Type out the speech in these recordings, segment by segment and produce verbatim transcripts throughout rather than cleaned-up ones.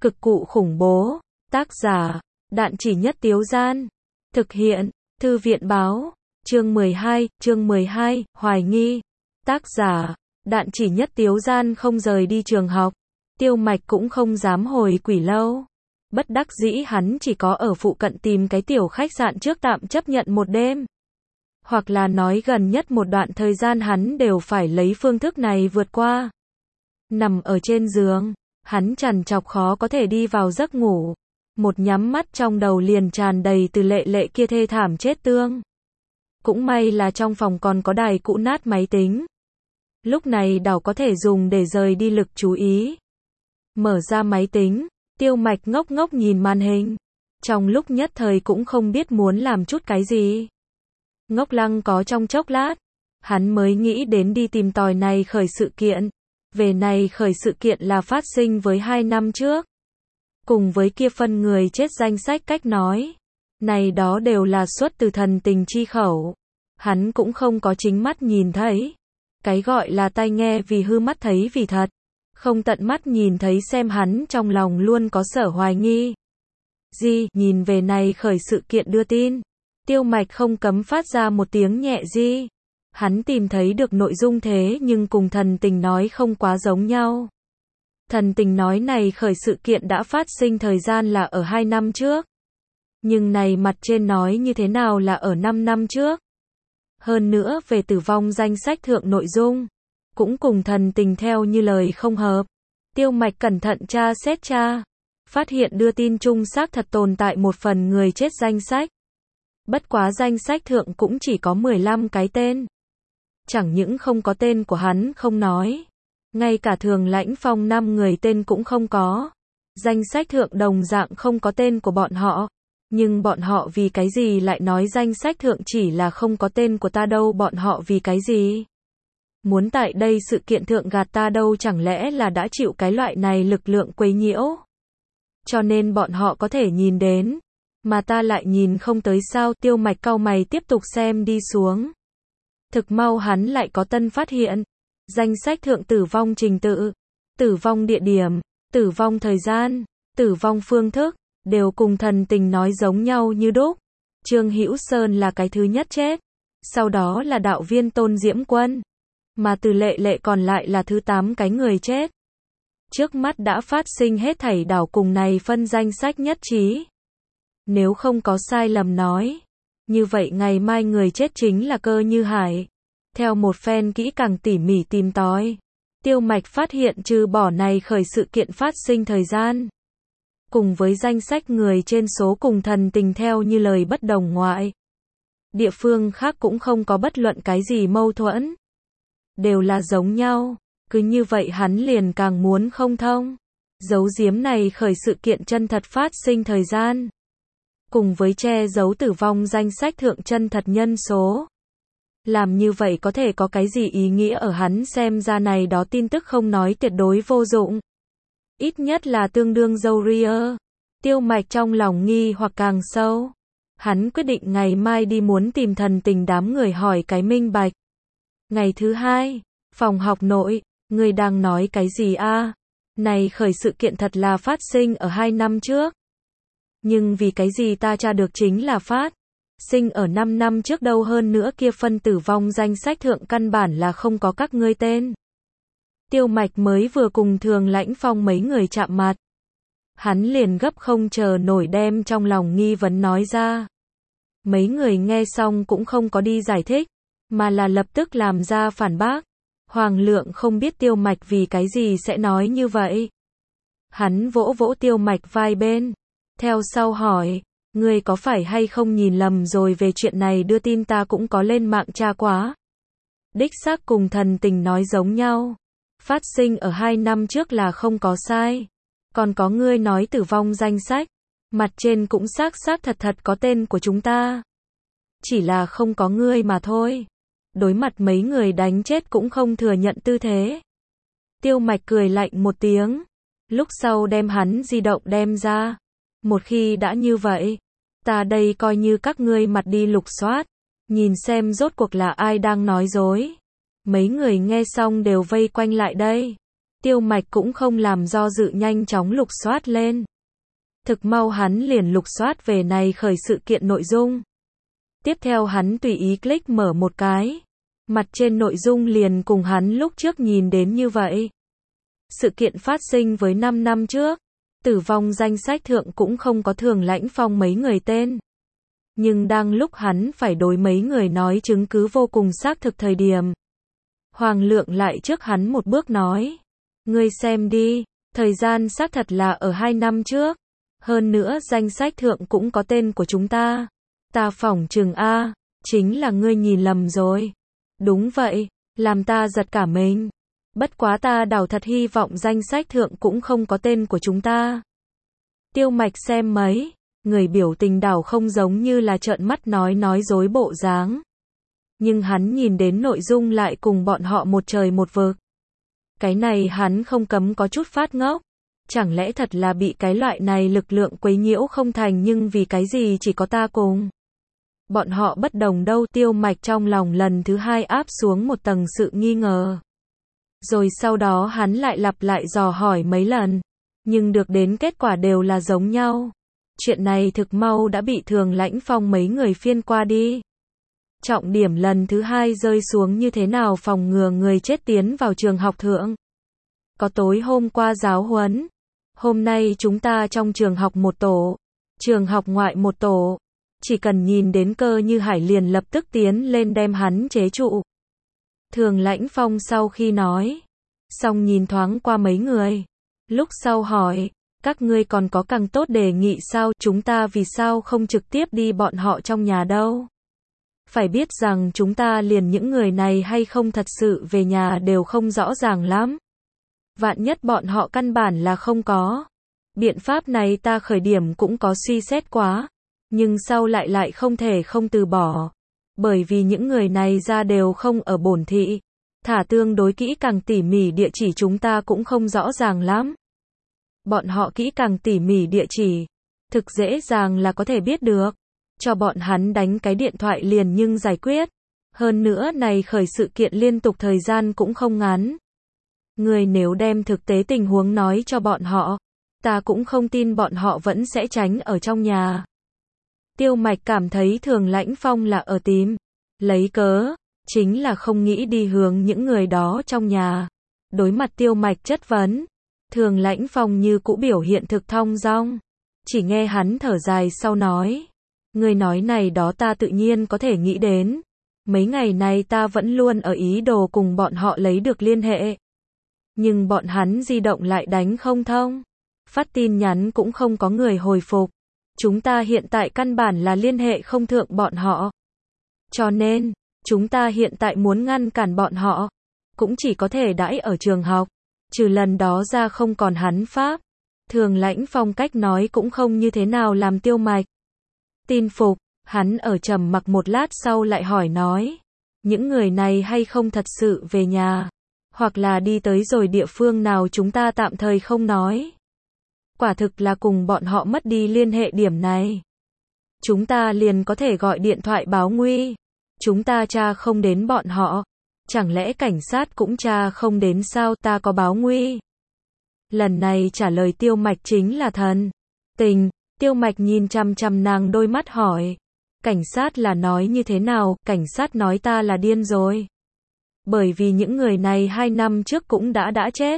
Cực cụ khủng bố. Tác giả, Đạn Chỉ Nhất Tiếu Gian. Thực hiện, Thư viện báo. Chương mười hai, chương mười hai, hoài nghi. Tác giả, Đạn Chỉ Nhất Tiếu Gian không rời đi trường học. Tiêu Mạch cũng không dám hồi Quỷ Lâu. Bất đắc dĩ hắn chỉ có ở phụ cận tìm cái tiểu khách sạn trước tạm chấp nhận một đêm. Hoặc là nói gần nhất một đoạn thời gian hắn đều phải lấy phương thức này vượt qua. Nằm ở trên giường, hắn trằn trọc khó có thể đi vào giấc ngủ. Một nhắm mắt trong đầu liền tràn đầy từ Lệ Lệ kia thê thảm chết tương. Cũng may là trong phòng còn có đài cũ nát máy tính. Lúc này đảo có thể dùng để rời đi lực chú ý. Mở ra máy tính, Tiêu Mạch ngốc ngốc nhìn màn hình. Trong lúc nhất thời cũng không biết muốn làm chút cái gì. Ngốc lăng có trong chốc lát, hắn mới nghĩ đến đi tìm tòi này khởi sự kiện. Về này khởi sự kiện là phát sinh với hai năm trước. Cùng với kia phân người chết danh sách cách nói. Này đó đều là xuất từ thần tình chi khẩu. Hắn cũng không có chính mắt nhìn thấy. Cái gọi là tai nghe vì hư mắt thấy vì thật. Không tận mắt nhìn thấy xem hắn trong lòng luôn có sở hoài nghi. Di, nhìn về này khởi sự kiện đưa tin. Tiêu Mạch không cấm phát ra một tiếng nhẹ di. Hắn tìm thấy được nội dung thế nhưng cùng thần tình nói không quá giống nhau. Thần tình nói này khởi sự kiện đã phát sinh thời gian là ở hai năm trước. Nhưng này mặt trên nói như thế nào là ở năm năm trước. Hơn nữa về tử vong danh sách thượng nội dung. Cũng cùng thần tình theo như lời không hợp. Tiêu Mạch cẩn thận tra xét tra. Phát hiện đưa tin chung xác thật tồn tại một phần người chết danh sách. Bất quá danh sách thượng cũng chỉ có mười lăm cái tên. Chẳng những không có tên của hắn không nói. Ngay cả Thường Lãnh Phong năm người tên cũng không có. Danh sách thượng đồng dạng không có tên của bọn họ. Nhưng bọn họ vì cái gì lại nói danh sách thượng chỉ là không có tên của ta đâu, bọn họ vì cái gì? Muốn tại đây sự kiện thượng gạt ta đâu, chẳng lẽ là đã chịu cái loại này lực lượng quấy nhiễu? Cho nên bọn họ có thể nhìn đến, mà ta lại nhìn không tới sao? Tiêu Mạch cau mày tiếp tục xem đi xuống. Thực mau hắn lại có tân phát hiện. Danh sách thượng tử vong trình tự, tử vong địa điểm, tử vong thời gian, tử vong phương thức, đều cùng thần tình nói giống nhau như đúc. Trương Hữu Sơn là cái thứ nhất chết. Sau đó là đạo viên Tôn Diễm Quân. Mà từ Lệ Lệ còn lại là thứ tám cái người chết. Trước mắt đã phát sinh hết thảy đảo cùng này phân danh sách nhất trí. Nếu không có sai lầm nói. Như vậy ngày mai người chết chính là Cơ Như Hải. Theo một phen kỹ càng tỉ mỉ tìm tòi. Tiêu Mạch phát hiện trừ bỏ này khởi sự kiện phát sinh thời gian. Cùng với danh sách người trên số cùng thần tình theo như lời bất đồng ngoại. Địa phương khác cũng không có bất luận cái gì mâu thuẫn. Đều là giống nhau. Cứ như vậy hắn liền càng muốn không thông. Giấu giếm này khởi sự kiện chân thật phát sinh thời gian. Cùng với che giấu tử vong danh sách thượng chân thật nhân số. Làm như vậy có thể có cái gì ý nghĩa ở hắn xem ra này đó tin tức không nói tuyệt đối vô dụng. Ít nhất là tương đương dâu ria. Tiêu Mạch trong lòng nghi hoặc càng sâu. Hắn quyết định ngày mai đi muốn tìm thần tình đám người hỏi cái minh bạch. Ngày thứ hai, phòng học nội, người đang nói cái gì a? Này khởi sự kiện thật là phát sinh ở hai năm trước. Nhưng vì cái gì ta tra được chính là phát sinh ở năm năm trước đâu, hơn nữa kia phân tử vong danh sách thượng căn bản là không có các ngươi tên. Tiêu Mạch mới vừa cùng Thường Lãnh Phong mấy người chạm mặt. Hắn liền gấp không chờ nổi đem trong lòng nghi vấn nói ra. Mấy người nghe xong cũng không có đi giải thích, mà là lập tức làm ra phản bác. Hoàng Lượng không biết Tiêu Mạch vì cái gì sẽ nói như vậy. Hắn vỗ vỗ Tiêu Mạch vai bên. Theo sau hỏi, ngươi có phải hay không nhìn lầm rồi, về chuyện này đưa tin ta cũng có lên mạng tra quá. Đích xác cùng thần tình nói giống nhau. Phát sinh ở hai năm trước là không có sai. Còn có ngươi nói tử vong danh sách. Mặt trên cũng xác xác thật thật có tên của chúng ta. Chỉ là không có ngươi mà thôi. Đối mặt mấy người đánh chết cũng không thừa nhận tư thế. Tiêu Mạch cười lạnh một tiếng. Lúc sau đem hắn di động đem ra. Một khi đã như vậy, ta đây coi như các ngươi mặt đi lục soát. Nhìn xem rốt cuộc là ai đang nói dối. Mấy người nghe xong đều vây quanh lại đây. Tiêu Mạch cũng không làm do dự nhanh chóng lục soát lên. Thực mau hắn liền lục soát về này khởi sự kiện nội dung. Tiếp theo hắn tùy ý click mở một cái. Mặt trên nội dung liền cùng hắn lúc trước nhìn đến như vậy. Sự kiện phát sinh với năm năm trước. Tử vong danh sách thượng cũng không có Thường Lãnh Phong mấy người tên. Nhưng đang lúc hắn phải đối mấy người nói chứng cứ vô cùng xác thực thời điểm. Hoàng Lượng lại trước hắn một bước nói. Ngươi xem đi, thời gian xác thật là ở hai năm trước. Hơn nữa danh sách thượng cũng có tên của chúng ta. Ta phỏng chừng A, chính là ngươi nhìn lầm rồi. Đúng vậy, làm ta giật cả mình. Bất quá ta đảo thật hy vọng danh sách thượng cũng không có tên của chúng ta. Tiêu Mạch xem mấy, người biểu tình đảo không giống như là trợn mắt nói nói dối bộ dáng. Nhưng hắn nhìn đến nội dung lại cùng bọn họ một trời một vực. Cái này hắn không cấm có chút phát ngốc. Chẳng lẽ thật là bị cái loại này lực lượng quấy nhiễu không thành, nhưng vì cái gì chỉ có ta cùng bọn họ bất đồng đâu. Tiêu Mạch trong lòng lần thứ hai áp xuống một tầng sự nghi ngờ. Rồi sau đó hắn lại lặp lại dò hỏi mấy lần. Nhưng được đến kết quả đều là giống nhau. Chuyện này thực mau đã bị Thường Lãnh Phong mấy người phiên qua đi. Trọng điểm lần thứ hai rơi xuống như thế nào phòng ngừa người chết tiến vào trường học thượng. Có tối hôm qua giáo huấn. Hôm nay chúng ta trong trường học một tổ. Trường học ngoại một tổ. Chỉ cần nhìn đến Cơ Như Hải liền lập tức tiến lên đem hắn chế trụ. Thường Lãnh Phong sau khi nói. Xong nhìn thoáng qua mấy người. Lúc sau hỏi. Các ngươi còn có càng tốt đề nghị sao? Chúng ta vì sao không trực tiếp đi bọn họ trong nhà đâu? Phải biết rằng chúng ta liền những người này hay không thật sự về nhà đều không rõ ràng lắm. Vạn nhất bọn họ căn bản là không có. Biện pháp này ta khởi điểm cũng có suy xét quá. Nhưng sau lại lại không thể không từ bỏ. Bởi vì những người này ra đều không ở bổn thị. Thả tương đối kỹ càng tỉ mỉ địa chỉ chúng ta cũng không rõ ràng lắm. Bọn họ kỹ càng tỉ mỉ địa chỉ. Thực dễ dàng là có thể biết được. Cho bọn hắn đánh cái điện thoại liền nhưng giải quyết. Hơn nữa này khởi sự kiện liên tục thời gian cũng không ngắn. Người nếu đem thực tế tình huống nói cho bọn họ, ta cũng không tin bọn họ vẫn sẽ tránh ở trong nhà. Tiêu Mạch cảm thấy Thường Lãnh Phong là ở tìm lấy cớ, chính là không nghĩ đi hướng những người đó trong nhà. Đối mặt Tiêu Mạch chất vấn, Thường Lãnh Phong như cũ biểu hiện thực thong dong. Chỉ nghe hắn thở dài sau nói. Người nói này đó ta tự nhiên có thể nghĩ đến. Mấy ngày này ta vẫn luôn ở ý đồ cùng bọn họ lấy được liên hệ. Nhưng bọn hắn di động lại đánh không thông. Phát tin nhắn cũng không có người hồi phục. Chúng ta hiện tại căn bản là liên hệ không thượng bọn họ. Cho nên, chúng ta hiện tại muốn ngăn cản bọn họ. Cũng chỉ có thể đãi ở trường học. Trừ lần đó ra không còn hắn pháp. Thường Lãnh Phong cách nói cũng không như thế nào làm Tiêu Mạch tin phục. Hắn ở trầm mặc một lát sau lại hỏi nói. Những người này hay không thật sự về nhà. Hoặc là đi tới rồi địa phương nào chúng ta tạm thời không nói. Quả thực là cùng bọn họ mất đi liên hệ điểm này. Chúng ta liền có thể gọi điện thoại báo nguy. Chúng ta tra không đến bọn họ. Chẳng lẽ cảnh sát cũng tra không đến sao? Ta có báo nguy. Lần này trả lời Tiêu Mạch chính là thần tình. Tiêu Mạch nhìn chằm chằm nàng đôi mắt hỏi. Cảnh sát là nói như thế nào? Cảnh sát nói ta là điên rồi. Bởi vì những người này hai năm trước cũng đã đã chết.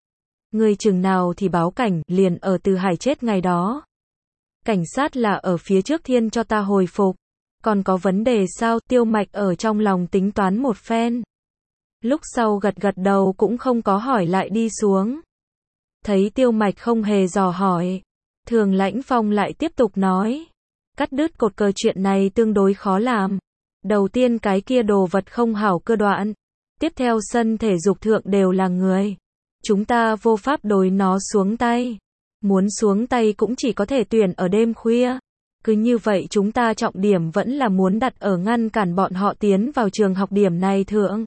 Người chừng nào thì báo cảnh, liền ở Từ Hải chết ngày đó. Cảnh sát là ở phía trước thiên cho ta hồi phục. Còn có vấn đề sao? Tiêu Mạch ở trong lòng tính toán một phen. Lúc sau gật gật đầu cũng không có hỏi lại đi xuống. Thấy Tiêu Mạch không hề dò hỏi. Thường Lãnh Phong lại tiếp tục nói. Cắt đứt cột cờ chuyện này tương đối khó làm. Đầu tiên cái kia đồ vật không hảo cơ đoạn. Tiếp theo sân thể dục thượng đều là người. Chúng ta vô pháp đối nó xuống tay. Muốn xuống tay cũng chỉ có thể tuyển ở đêm khuya. Cứ như vậy chúng ta trọng điểm vẫn là muốn đặt ở ngăn cản bọn họ tiến vào trường học điểm này thượng.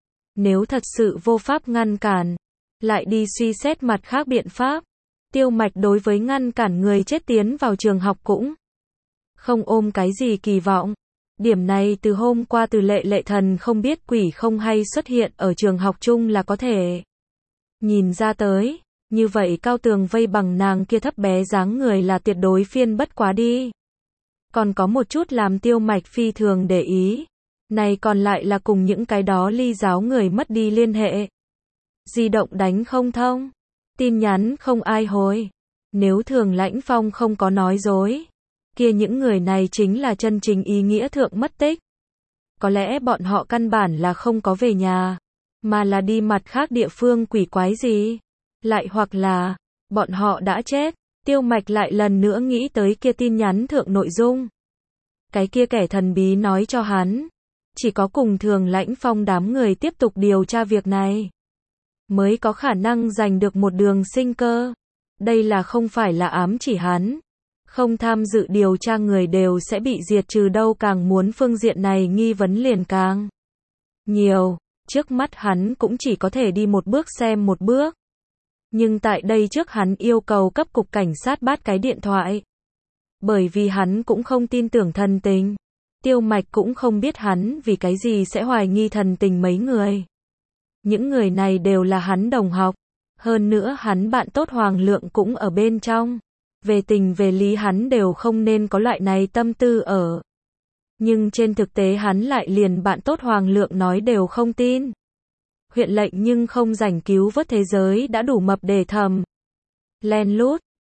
Nếu thật sự vô pháp ngăn cản, lại đi suy xét mặt khác biện pháp. Tiêu Mạch đối với ngăn cản người chết tiến vào trường học cũng không ôm cái gì kỳ vọng. Điểm này từ hôm qua Từ Lệ Lệ thần không biết quỷ không hay xuất hiện ở trường học chung là có thể Nhìn ra tới, như vậy cao tường vây bằng nàng kia thấp bé dáng người là tuyệt đối phiên bất quá đi. Còn có một chút làm Tiêu Mạch phi thường để ý. Này còn lại là cùng những cái đó ly giáo người mất đi liên hệ. Di động đánh không thông. Tin nhắn không ai hồi. Nếu Thường Lãnh Phong không có nói dối, kia những người này chính là chân chính ý nghĩa thượng mất tích. Có lẽ bọn họ căn bản là không có về nhà, mà là đi mặt khác địa phương quỷ quái gì. Lại hoặc là, bọn họ đã chết. Tiêu Mạch lại lần nữa nghĩ tới kia tin nhắn thượng nội dung. Cái kia kẻ thần bí nói cho hắn, chỉ có cùng Thường Lãnh Phong đám người tiếp tục điều tra việc này, mới có khả năng giành được một đường sinh cơ. Đây là không phải là ám chỉ hắn. Không tham dự điều tra người đều sẽ bị diệt trừ đâu, càng muốn phương diện này nghi vấn liền càng nhiều. Trước mắt hắn cũng chỉ có thể đi một bước xem một bước. Nhưng tại đây trước hắn yêu cầu cấp cục cảnh sát bắt cái điện thoại. Bởi vì hắn cũng không tin tưởng thần tình. Tiêu Mạch cũng không biết hắn vì cái gì sẽ hoài nghi thần tình mấy người. Những người này đều là hắn đồng học. Hơn nữa hắn bạn tốt Hoàng Lượng cũng ở bên trong. Về tình về lý hắn đều không nên có loại này tâm tư ở. Nhưng trên thực tế hắn lại liền bạn tốt Hoàng Lượng nói đều không tin. Huyện lệnh nhưng không rảnh cứu vớt thế giới đã đủ mập để thầm. Len lút,